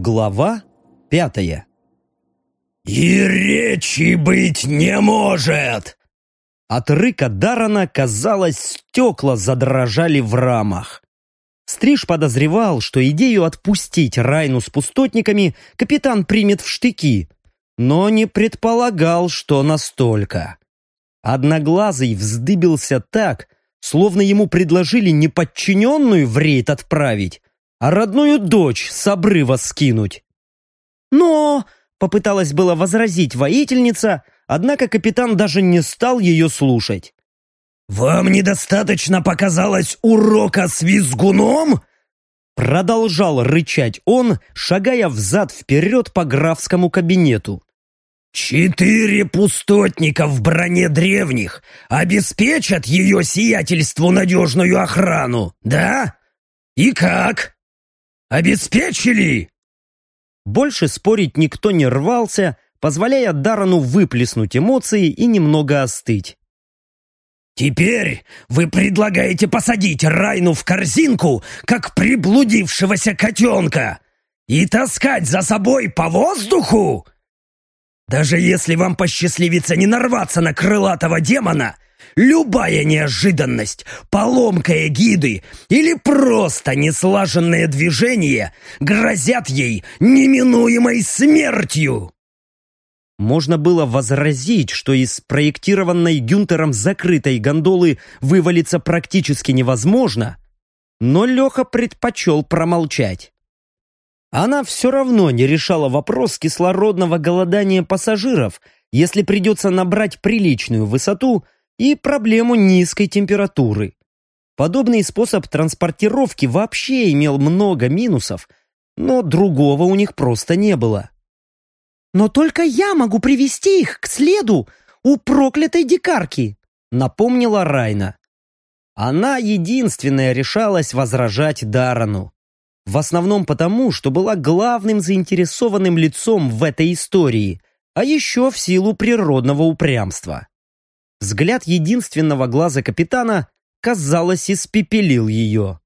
Глава 5. «И речи быть не может!» От рыка Даррена, казалось, стекла задрожали в рамах. Стриж подозревал, что идею отпустить Райну с пустотниками капитан примет в штыки, но не предполагал, что настолько. Одноглазый вздыбился так, словно ему предложили не подчиненную в рейд отправить, а родную дочь с обрыва скинуть. «Но...» — попыталась было возразить воительница, однако капитан даже не стал ее слушать. «Вам недостаточно показалось урока с визгуном?» Продолжал рычать он, шагая взад-вперед по графскому кабинету. 4 пустотника в броне древних обеспечат ее сиятельству надежную охрану, да? И как? Обеспечили?» Больше спорить никто не рвался, позволяя Даррену выплеснуть эмоции и немного остыть. «Теперь вы предлагаете посадить Райну в корзинку, как приблудившегося котенка, и таскать за собой по воздуху? Даже если вам посчастливится не нарваться на крылатого демона, любая неожиданность, поломка эгиды или просто неслаженное движение грозят ей неминуемой смертью!» Можно было возразить, что из спроектированной Гюнтером закрытой гондолы вывалиться практически невозможно, но Леха предпочел промолчать. Она все равно не решала вопрос кислородного голодания пассажиров, если придется набрать приличную высоту и проблему низкой температуры. Подобный способ транспортировки вообще имел много минусов, но другого у них просто не было. «Но только я могу привести их к следу у проклятой дикарки», напомнила Райна. Она единственная решалась возражать Даррену. В основном потому, что была главным заинтересованным лицом в этой истории, а еще в силу природного упрямства. Взгляд единственного глаза капитана, казалось, испепелил ее.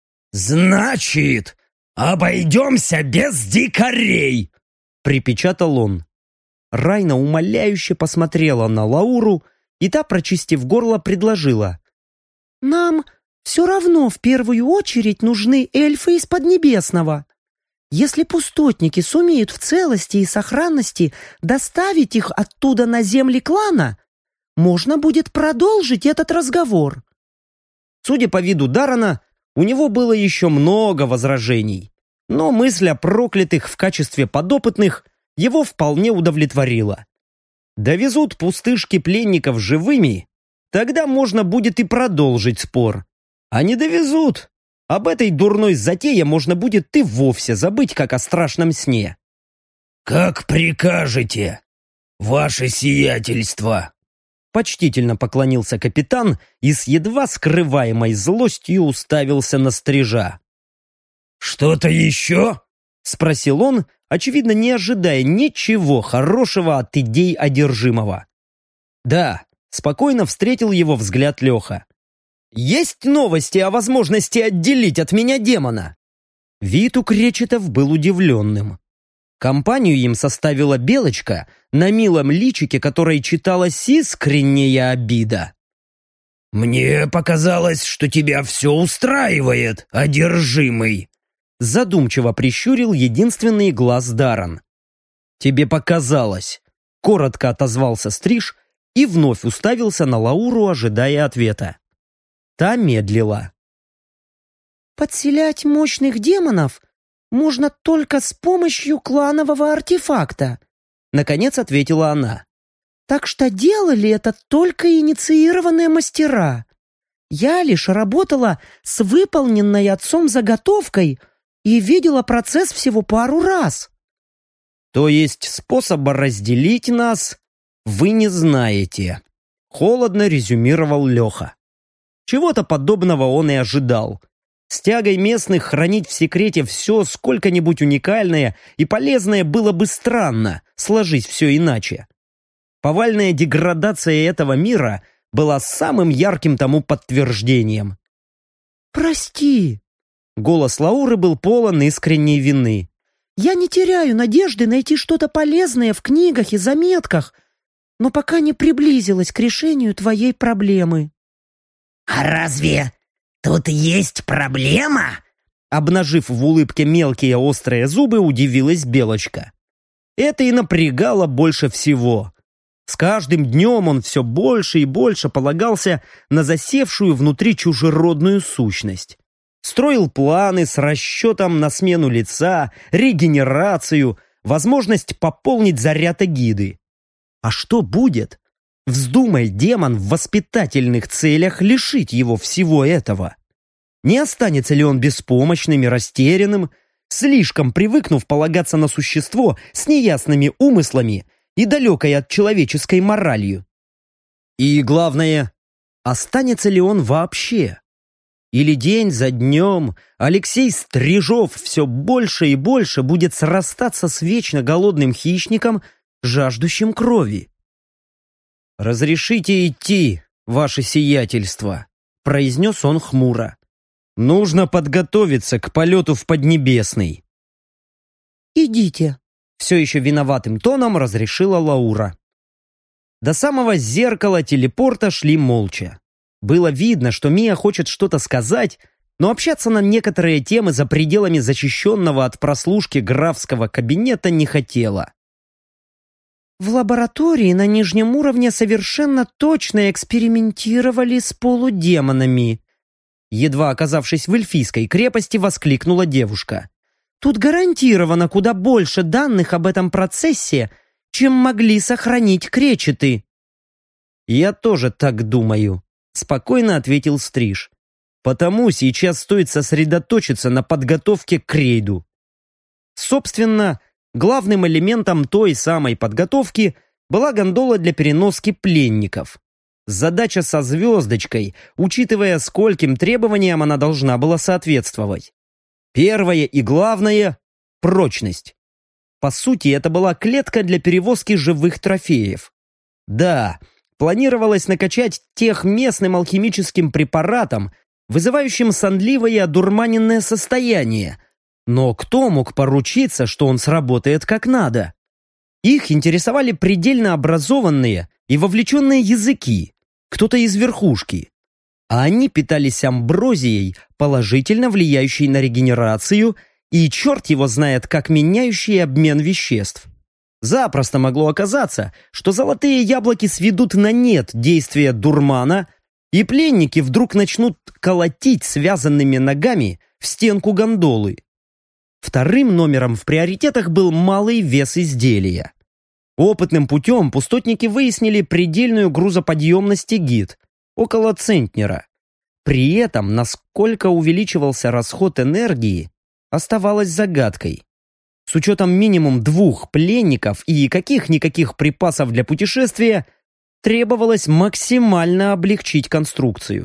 «Значит, обойдемся без дикарей!» припечатал он. Райна умоляюще посмотрела на Лауру, и та, прочистив горло, предложила. «Нам все равно в первую очередь нужны эльфы из Поднебесного. Если пустотники сумеют в целости и сохранности доставить их оттуда на земли клана, можно будет продолжить этот разговор». Судя по виду Даррена, у него было еще много возражений, но мысль о проклятых в качестве подопытных его вполне удовлетворила. Довезут пустышки пленников живыми, тогда можно будет и продолжить спор. А не довезут, об этой дурной затее можно будет и вовсе забыть, как о страшном сне. «Как прикажете, ваше сиятельство!» Почтительно поклонился капитан и с едва скрываемой злостью уставился на Стрижа. «Что-то еще?» — спросил он, очевидно, не ожидая ничего хорошего от идей одержимого. «Да», — спокойно встретил его взгляд Леха. «Есть новости о возможности отделить от меня демона?» Вид у кречетов был удивленным. Компанию им составила Белочка, на милом личике которой читалась искренняя обида. «Мне показалось, что тебя все устраивает, одержимый!» Задумчиво прищурил единственный глаз Даррен. «Тебе показалось!» Коротко отозвался Стриж и вновь уставился на Лауру, ожидая ответа. Та медлила. «Подселять мощных демонов можно только с помощью кланового артефакта», наконец ответила она. «Так что делали это только инициированные мастера. Я лишь работала с выполненной отцом заготовкой и видела процесс всего пару раз». «То есть способа разделить нас вы не знаете», холодно резюмировал Леха. Чего-то подобного он и ожидал. С тягой местных хранить в секрете все сколько-нибудь уникальное и полезное было бы странно, сложись все иначе. Повальная деградация этого мира была самым ярким тому подтверждением. «Прости!» Голос Лауры был полон искренней вины. Я не теряю надежды найти что-то полезное в книгах и заметках, но пока не приблизилась к решению твоей проблемы». «А разве тут есть проблема?» Обнажив в улыбке мелкие острые зубы, удивилась Белочка. Это и напрягало больше всего. С каждым днем он все больше и больше полагался на засевшую внутри чужеродную сущность. Строил планы с расчетом на смену лица, регенерацию, возможность пополнить заряд эгиды. А что будет? Вздумай демон в воспитательных целях лишить его всего этого. Не останется ли он беспомощным и растерянным, слишком привыкнув полагаться на существо с неясными умыслами и далекой от человеческой моралью? И главное, останется ли он вообще? Или день за днем Алексей Стрижов все больше и больше будет срастаться с вечно голодным хищником, жаждущим крови? «Разрешите идти, ваше сиятельство», — произнес он хмуро. «Нужно подготовиться к полету в Поднебесный». «Идите», — все еще виноватым тоном разрешила Лаура. До самого зеркала телепорта шли молча. Было видно, что Мия хочет что-то сказать, но общаться на некоторые темы за пределами защищенного от прослушки графского кабинета не хотела. «В лаборатории на нижнем уровне совершенно точно экспериментировали с полудемонами», едва оказавшись в эльфийской крепости, воскликнула девушка. «Тут гарантированно куда больше данных об этом процессе, чем могли сохранить кречеты». «Я тоже так думаю», — спокойно ответил Стриж. «Потому сейчас стоит сосредоточиться на подготовке к рейду». Собственно, главным элементом той самой подготовки была гондола для переноски пленников. Задача со звездочкой, учитывая, скольким требованиям она должна была соответствовать. Первое и главное – прочность. По сути, это была клетка для перевозки живых трофеев. Да, планировалось накачать тех местным алхимическим препаратом, вызывающим сонливое и одурманенное состояние. Но кто мог поручиться, что он сработает как надо? Их интересовали предельно образованные и вовлеченные языки, кто-то из верхушки. А они питались амброзией, положительно влияющей на регенерацию, и черт его знает, как меняющий обмен веществ. Запросто могло оказаться, что золотые яблоки сведут на нет действие дурмана, и пленники вдруг начнут колотить связанными ногами в стенку гондолы. Вторым номером в приоритетах был малый вес изделия. Опытным путем пустотники выяснили предельную грузоподъемность эгид – около центнера. При этом, насколько увеличивался расход энергии, оставалось загадкой. С учетом минимум 2 пленников и каких-никаких припасов для путешествия, требовалось максимально облегчить конструкцию.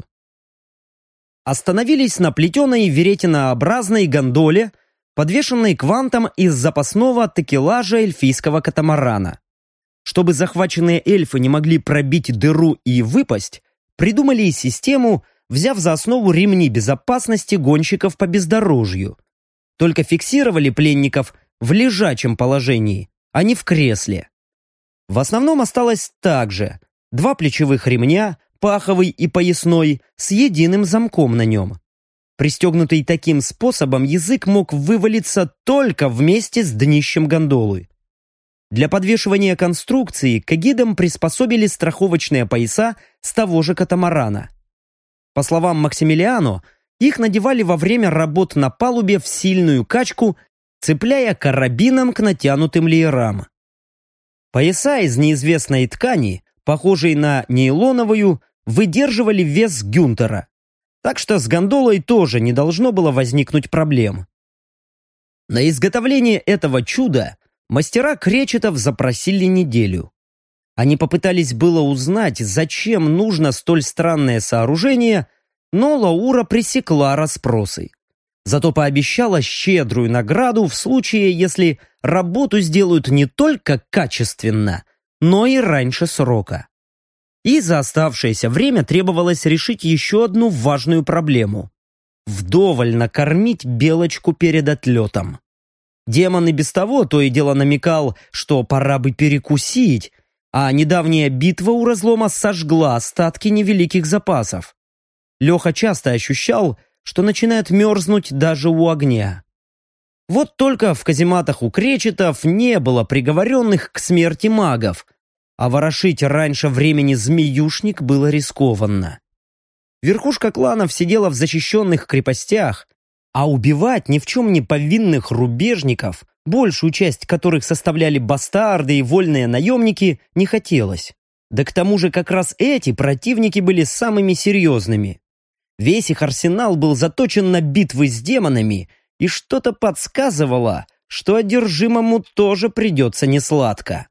Остановились на плетеной веретенообразной гондоле, подвешенной квантом из запасного такелажа эльфийского катамарана. Чтобы захваченные эльфы не могли пробить дыру и выпасть, придумали и систему, взяв за основу ремни безопасности гонщиков по бездорожью. Только фиксировали пленников в лежачем положении, а не в кресле. В основном осталось так же: 2 плечевых ремня, паховый и поясной, с единым замком на нем. Пристегнутый таким способом, язык мог вывалиться только вместе с днищем гондолы. Для подвешивания конструкции к эгидам приспособили страховочные пояса с того же катамарана. По словам Максимилиано, их надевали во время работ на палубе в сильную качку, цепляя карабином к натянутым леерам. Пояса из неизвестной ткани, похожей на нейлоновую, выдерживали вес Гюнтера. Так что с гондолой тоже не должно было возникнуть проблем. На изготовление этого чуда мастера кречетов запросили неделю. Они попытались было узнать, зачем нужно столь странное сооружение, но Лаура пресекла расспросы. Зато пообещала щедрую награду в случае, если работу сделают не только качественно, но и раньше срока. И за оставшееся время требовалось решить еще одну важную проблему – вдоволь накормить Белочку перед отлетом. Демон и без того то и дело намекал, что пора бы перекусить, а недавняя битва у разлома сожгла остатки невеликих запасов. Леха часто ощущал, что начинает мерзнуть даже у огня. Вот только в казематах у кречетов не было приговоренных к смерти магов, а ворошить раньше времени змеюшник было рискованно. Верхушка кланов сидела в защищенных крепостях, а убивать ни в чем не повинных рубежников, большую часть которых составляли бастарды и вольные наемники, не хотелось. Да к тому же как раз эти противники были самыми серьезными. Весь их арсенал был заточен на битвы с демонами, и что-то подсказывало, что одержимому тоже придется несладко.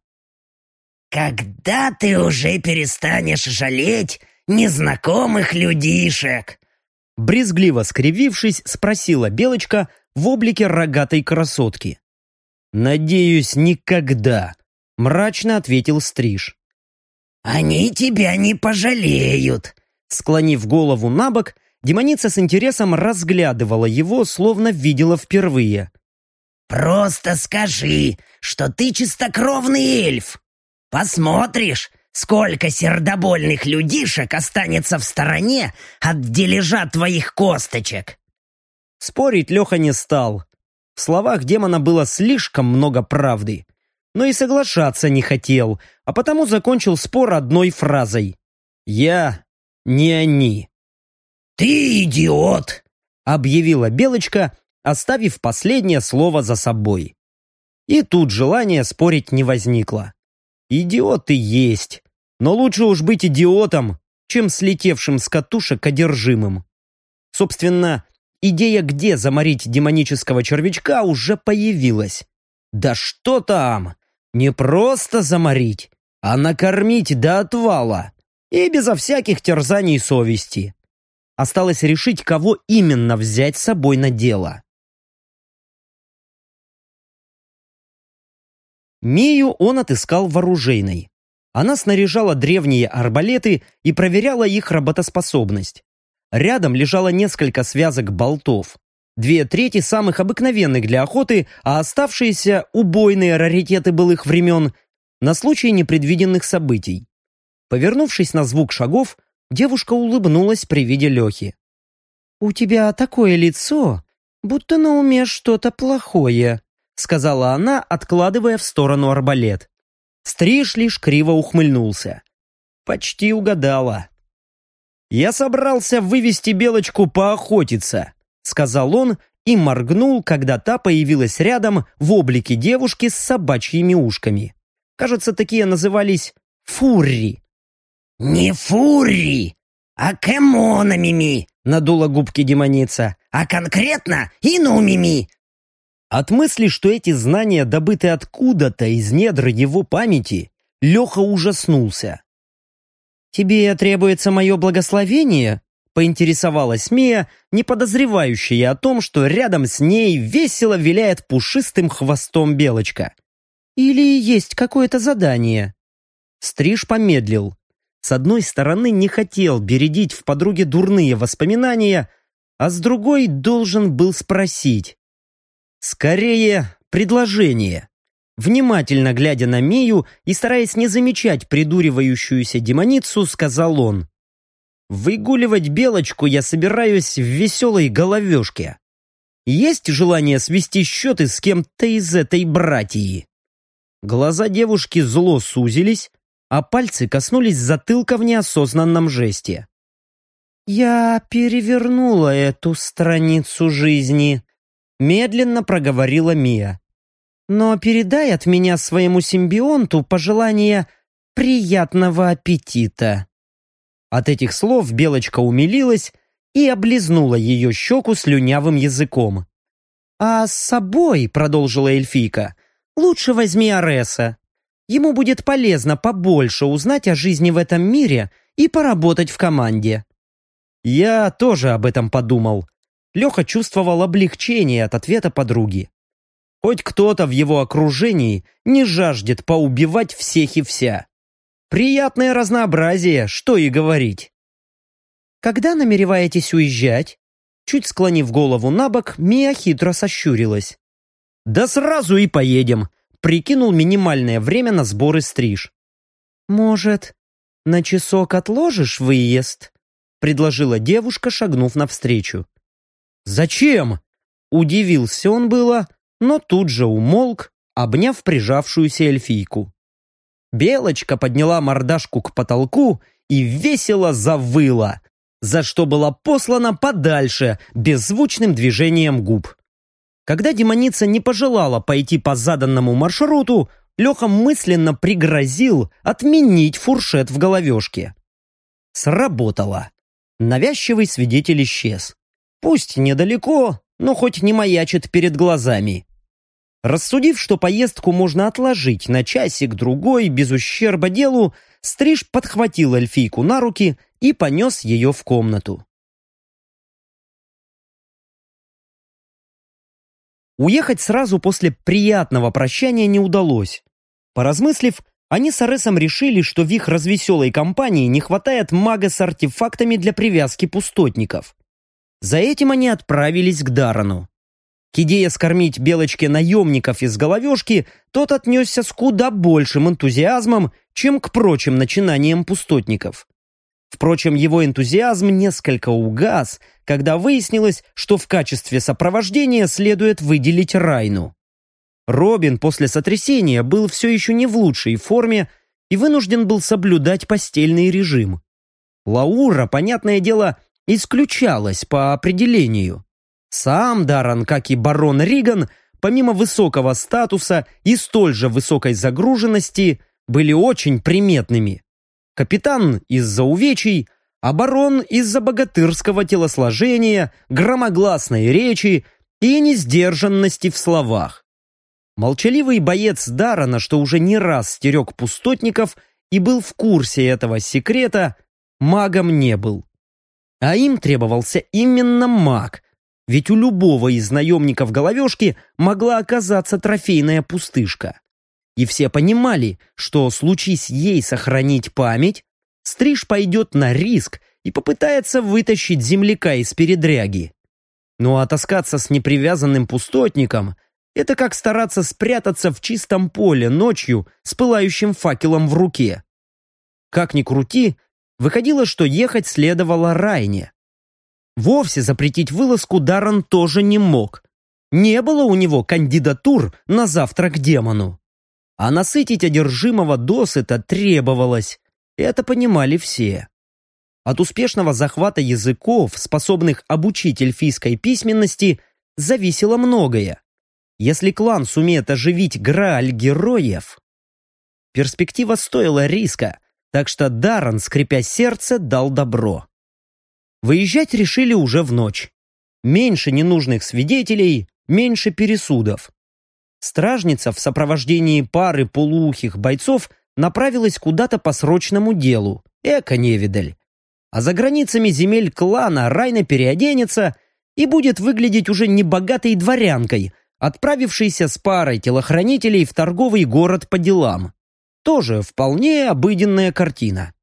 «Когда ты уже перестанешь жалеть незнакомых людишек?» Брезгливо скривившись, спросила Белочка в облике рогатой красотки. «Надеюсь, никогда», — мрачно ответил Стриж. «Они тебя не пожалеют». Склонив голову на бок, демоница с интересом разглядывала его, словно видела впервые. «Просто скажи, что ты чистокровный эльф. Посмотришь, сколько сердобольных людишек останется в стороне от дележа твоих косточек». Спорить Леха не стал. В словах демона было слишком много правды. Но и соглашаться не хотел, а потому закончил спор одной фразой. «Я не они». «Ты идиот!» — объявила Белочка, оставив последнее слово за собой. И тут желания спорить не возникло. Идиот и есть, но лучше уж быть идиотом, чем слетевшим с катушек одержимым. Собственно, идея, где заморить демонического червячка, уже появилась. Да что там! Не просто заморить, а накормить до отвала. И безо всяких терзаний совести. Осталось решить, кого именно взять с собой на дело. Мию он отыскал в оружейной. Она снаряжала древние арбалеты и проверяла их работоспособность. Рядом лежало несколько связок болтов. 2/3 самых обыкновенных для охоты, а оставшиеся убойные раритеты былых времен на случай непредвиденных событий. Повернувшись на звук шагов, девушка улыбнулась при виде Лехи. «У тебя такое лицо, будто на уме что-то плохое», сказала она, откладывая в сторону арбалет. Стриж лишь криво ухмыльнулся. Почти угадала. «Я собрался вывести Белочку поохотиться», сказал он и моргнул, когда та появилась рядом в облике девушки с собачьими ушками. Кажется, такие назывались фурри. «Не фурри, а кэмонамими», надула губки демоница. «а конкретно инумими». От мысли, что эти знания добыты откуда-то из недр его памяти, Леха ужаснулся. «Тебе требуется мое благословение?» поинтересовалась Мия, не подозревающая о том, что рядом с ней весело виляет пушистым хвостом Белочка. «Или есть какое-то задание?» Стриж помедлил. С одной стороны, не хотел бередить в подруге дурные воспоминания, а с другой должен был спросить. Скорее, предложение. Внимательно глядя на Мию и стараясь не замечать придуривающуюся демоницу, сказал он. «Выгуливать Белочку я собираюсь в веселой головешке. Есть желание свести счеты с кем-то из этой братьи?» Глаза девушки зло сузились, а пальцы коснулись затылка в неосознанном жесте. «Я перевернула эту страницу жизни», — медленно проговорила Мия. «Но передай от меня своему симбионту пожелание приятного аппетита». От этих слов Белочка умилилась и облизнула ее щеку слюнявым языком. «А с собой, — продолжила эльфийка, — лучше возьми Ареса. Ему будет полезно побольше узнать о жизни в этом мире и поработать в команде». Я тоже об этом подумал. Леха чувствовал облегчение от ответа подруги. Хоть кто-то в его окружении не жаждет поубивать всех и вся. Приятное разнообразие, что и говорить. «Когда намереваетесь уезжать?» Чуть склонив голову на бок, Мия хитро сощурилась. Да сразу и поедем, прикинул минимальное время на сборы стриж. Может, на часок отложишь выезд? Предложила девушка, шагнув навстречу. Зачем? Удивился он было, но тут же умолк, обняв прижавшуюся эльфийку. Белочка подняла мордашку к потолку и весело завыла, за что была послана подальше беззвучным движением губ. Когда демоница не пожелала пойти по заданному маршруту, Леха мысленно пригрозил отменить фуршет в головешке. Сработало. Навязчивый свидетель исчез. Пусть недалеко, но хоть не маячит перед глазами. Рассудив, что поездку можно отложить на часик-другой без ущерба делу, Стриж подхватил эльфийку на руки и понес ее в комнату. Уехать сразу после приятного прощания не удалось. Поразмыслив, они с Аресом решили, что в их развеселой компании не хватает мага с артефактами для привязки пустотников. За этим они отправились к Дарану. К идее скормить Белочке наемников из головешки тот отнесся с куда большим энтузиазмом, чем к прочим начинаниям пустотников. Впрочем, его энтузиазм несколько угас, когда выяснилось, что в качестве сопровождения следует выделить Райну. Робин после сотрясения был все еще не в лучшей форме и вынужден был соблюдать постельный режим. Лаура, понятное дело, исключалась по определению. Сам Даррен, как и барон Риган, помимо высокого статуса и столь же высокой загруженности, были очень приметными. Капитан из-за увечий, а барон из-за богатырского телосложения, громогласной речи и несдержанности в словах. Молчаливый боец Даррена, что уже не раз стерег пустотников и был в курсе этого секрета, магом не был. А им требовался именно маг, ведь у любого из наемников головешки могла оказаться трофейная пустышка. И все понимали, что, случись ей сохранить память, Стриж пойдет на риск и попытается вытащить земляка из передряги. Ну а таскаться с непривязанным пустотником — это как стараться спрятаться в чистом поле ночью с пылающим факелом в руке. Как ни крути, выходило, что ехать следовало Райне. Вовсе запретить вылазку Даррен тоже не мог. Не было у него кандидатур на завтрак демону. А насытить одержимого досыта требовалось. Это понимали все. От успешного захвата языков, способных обучить эльфийской письменности, зависело многое. Если клан сумеет оживить Грааль героев... Перспектива стоила риска, так что Даррен, скрипя сердце, дал добро. Выезжать решили уже в ночь. Меньше ненужных свидетелей, меньше пересудов. Стражница в сопровождении пары полуухих бойцов направилась куда-то по срочному делу. Эко-невидаль. А за границами земель клана Райна переоденется и будет выглядеть уже не богатой дворянкой, отправившейся с парой телохранителей в торговый город по делам. Тоже вполне обыденная картина.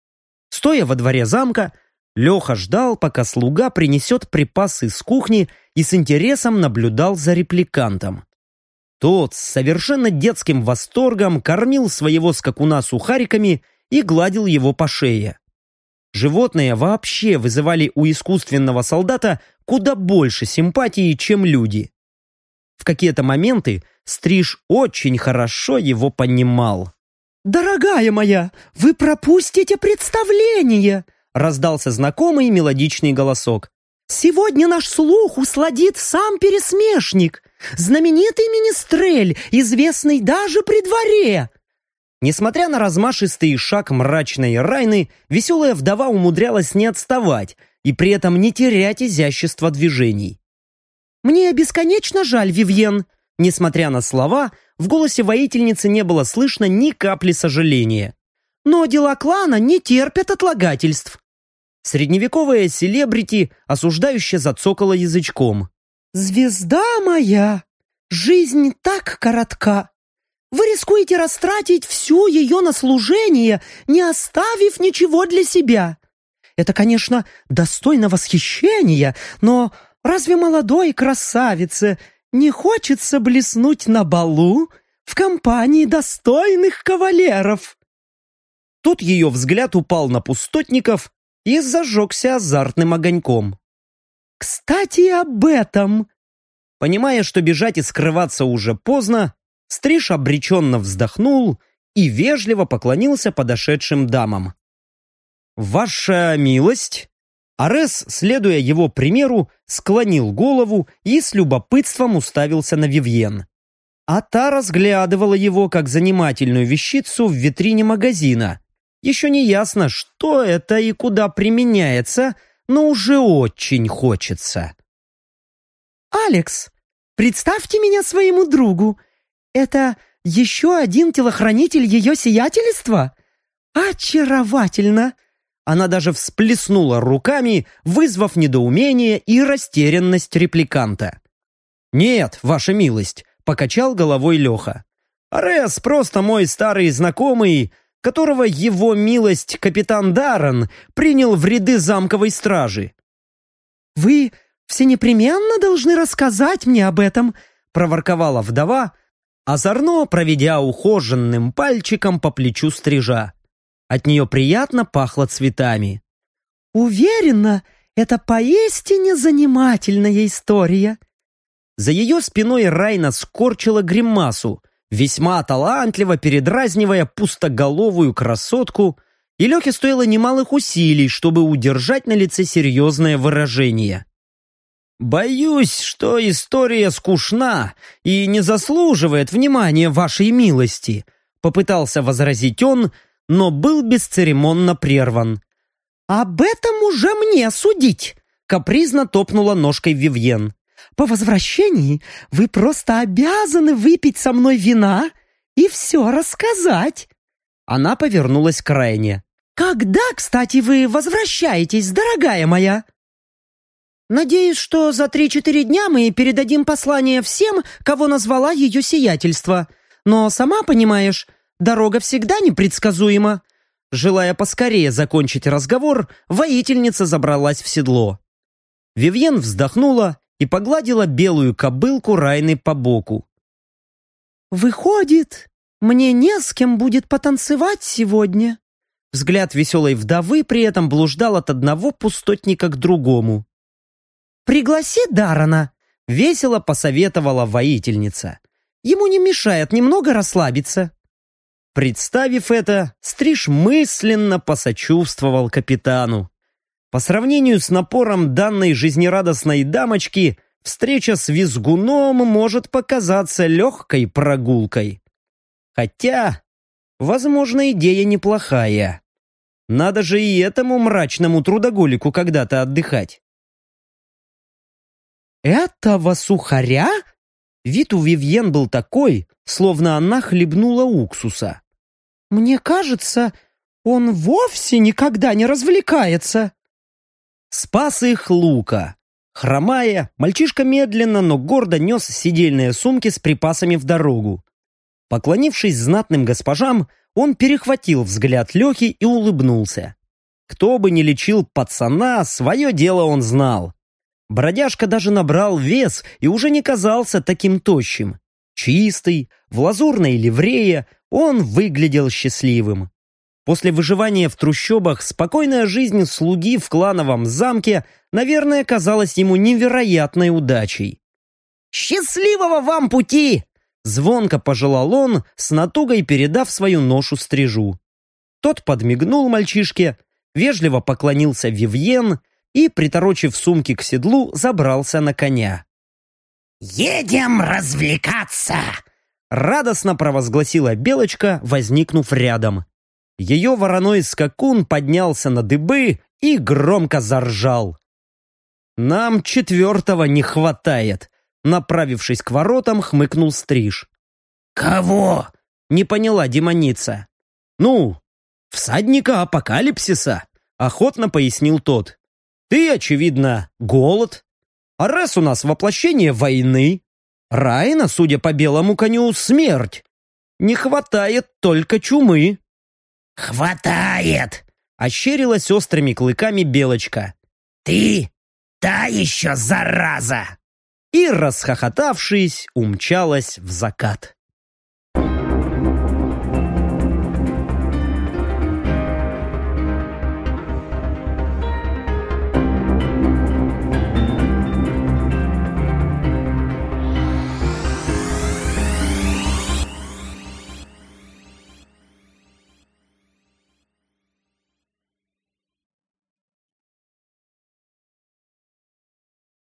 Стоя во дворе замка, Леха ждал, пока слуга принесет припасы с кухни и с интересом наблюдал за репликантом. Тот с совершенно детским восторгом кормил своего скакуна сухариками и гладил его по шее. Животные вообще вызывали у искусственного солдата куда больше симпатии, чем люди. В какие-то моменты Стриж очень хорошо его понимал. «Дорогая моя, вы пропустите представление!» раздался знакомый мелодичный голосок. «Сегодня наш слух усладит сам пересмешник, знаменитый министрель, известный даже при дворе!» Несмотря на размашистый шаг мрачной Райны, веселая вдова умудрялась не отставать и при этом не терять изящества движений. «Мне бесконечно жаль, Вивьен!» Несмотря на слова, в голосе воительницы не было слышно ни капли сожаления. «Но дела клана не терпят отлагательств!» Средневековая селебрити осуждающе зацокала язычком. «Звезда моя! Жизнь так коротка! Вы рискуете растратить всю ее на служение, не оставив ничего для себя. Это, конечно, достойно восхищения, но разве молодой красавице «Не хочется блеснуть на балу в компании достойных кавалеров». Тут ее взгляд упал на пустотников и зажегся азартным огоньком. «Кстати, об этом!» Понимая, что бежать и скрываться уже поздно, Стриж обреченно вздохнул и вежливо поклонился подошедшим дамам. «Ваша милость!» Арес, следуя его примеру, склонил голову и с любопытством уставился на Вивьен. А та разглядывала его как занимательную вещицу в витрине магазина. Еще не ясно, что это и куда применяется, но уже очень хочется. «Алекс, представьте меня своему другу. Это еще один телохранитель ее сиятельства? Очаровательно!» Она даже всплеснула руками, вызвав недоумение и растерянность репликанта. «Нет, ваша милость», — покачал головой Леха. «Арес просто мой старый знакомый, которого его милость капитан Даррен принял в ряды замковой стражи». «Вы все непременно должны рассказать мне об этом», — проворковала вдова, озорно проведя ухоженным пальчиком по плечу Стрижа. От нее приятно пахло цветами. «Уверена, это поистине занимательная история». За ее спиной Райна скорчила гримасу, весьма талантливо передразнивая пустоголовую красотку, и Лехе стоило немалых усилий, чтобы удержать на лице серьезное выражение. «Боюсь, что история скучна и не заслуживает внимания вашей милости», попытался возразить он, но был бесцеремонно прерван. «Об этом уже мне судить», капризно топнула ножкой Вивьен. «По возвращении вы просто обязаны выпить со мной вина и все рассказать». Она повернулась к Райне. «Когда, кстати, вы возвращаетесь, дорогая моя?» «Надеюсь, что за 3-4 дня мы передадим послание всем, кого назвала ее сиятельство. Но, сама понимаешь, дорога всегда непредсказуема». Желая поскорее закончить разговор, воительница забралась в седло. Вивьен вздохнула и погладила белую кобылку Райны по боку. «Выходит, мне не с кем будет потанцевать сегодня». Взгляд веселой вдовы при этом блуждал от одного пустотника к другому. «Пригласи Даррена», — весело посоветовала воительница. «Ему не мешает немного расслабиться». Представив это, Стриж мысленно посочувствовал капитану. По сравнению с напором данной жизнерадостной дамочки, встреча с визгуном может показаться легкой прогулкой. Хотя, возможно, идея неплохая. Надо же и этому мрачному трудоголику когда-то отдыхать. «Этого сухаря?» Вид у Вивьен был такой, словно она хлебнула уксуса. «Мне кажется, он вовсе никогда не развлекается». Спас их Лука. Хромая, мальчишка медленно, но гордо нес сидельные сумки с припасами в дорогу. Поклонившись знатным госпожам, он перехватил взгляд Лехи и улыбнулся. Кто бы ни лечил пацана, свое дело он знал. Бродяжка даже набрал вес и уже не казался таким тощим. Чистый, в лазурной ливрее, он выглядел счастливым. После выживания в трущобах спокойная жизнь слуги в клановом замке, наверное, казалась ему невероятной удачей. «Счастливого вам пути!» Звонко пожелал он, с натугой передав свою ношу Стрижу. Тот подмигнул мальчишке, вежливо поклонился Вивьен и, приторочив сумки к седлу, забрался на коня. «Едем развлекаться!» Радостно провозгласила Белочка, возникнув рядом. Ее вороной скакун поднялся на дыбы и громко заржал. «Нам 4-го не хватает», — направившись к воротам, хмыкнул Стриж. «Кого?» — не поняла демоница. «Ну, всадника апокалипсиса», — охотно пояснил тот. «Ты, очевидно, голод. Арес у нас воплощение войны. Райна, судя по белому коню, смерть. Не хватает только чумы». «Хватает!» — ощерилась острыми клыками Белочка. «Ты та еще зараза!» и, расхохотавшись, умчалась в закат.